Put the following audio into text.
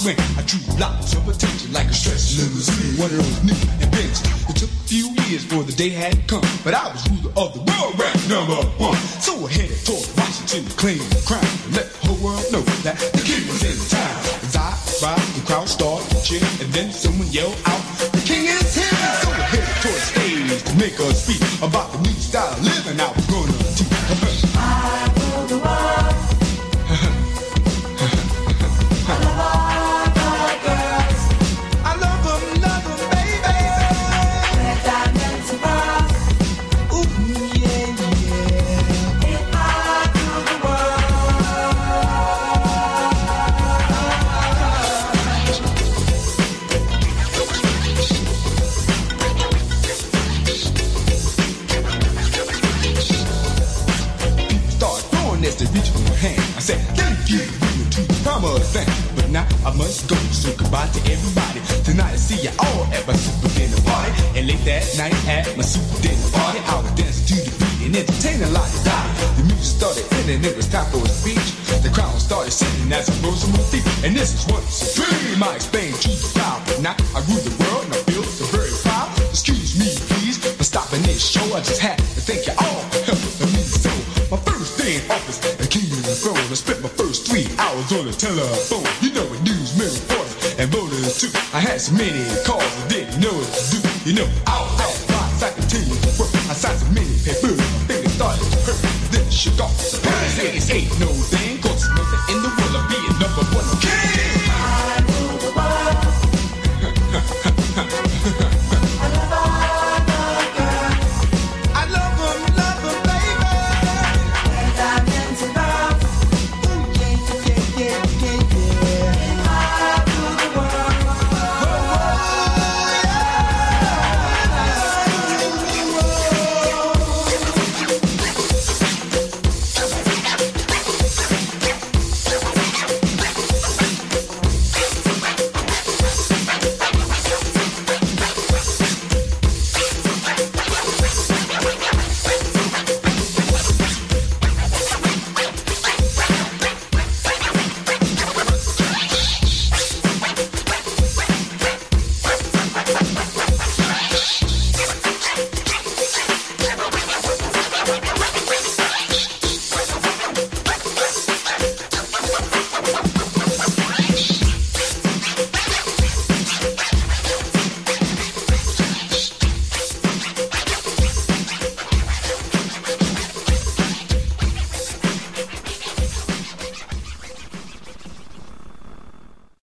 when I drew lots of attention like a stretch limousine. One of those new inventions. It took a few years for the day had come, but I was ruler of the world rap #1. So I headed toward Washington to claim the crown and let the whole world know that the king was in town. As I arrived, the crowd started to cheer, and then someone yelled out, "The king is here!" So I headed toward the stage to make a speech about the new style of living I was gonna teach. I rule the world. I love all the girls. I love them, baby. Red diamonds and pearls. Ooh, yeah, yeah. If I rule the world. Start throwing as they reach for my hand. I said, thank you to the promised land. But now I must go, so goodbye to everybody. Tonight I see you all at my super dinner party. And late that night at my super dinner party, I was dancing to the beat and entertaining a lot of die. The music started ending, it was time for a speech. The crowd started singing as I rose on my feet. And this is what supreme I explained to the crowd. But now I rule the world and I feel so very proud. Excuse me, please, for stopping this show. I just had to thank you all for helping me so. My first day in office, I came to the throne. I spent my first 3 hours on the telephone. You know what newsmen, reporters, and voters too. I had so many calls I didn't know what to do. You know, I was out lots, I continued to work. I signed so many papers, my fingers started to hurt. Then I shook off. Surprise, ain't no thing, cause there's nothing in the world of being #1 king.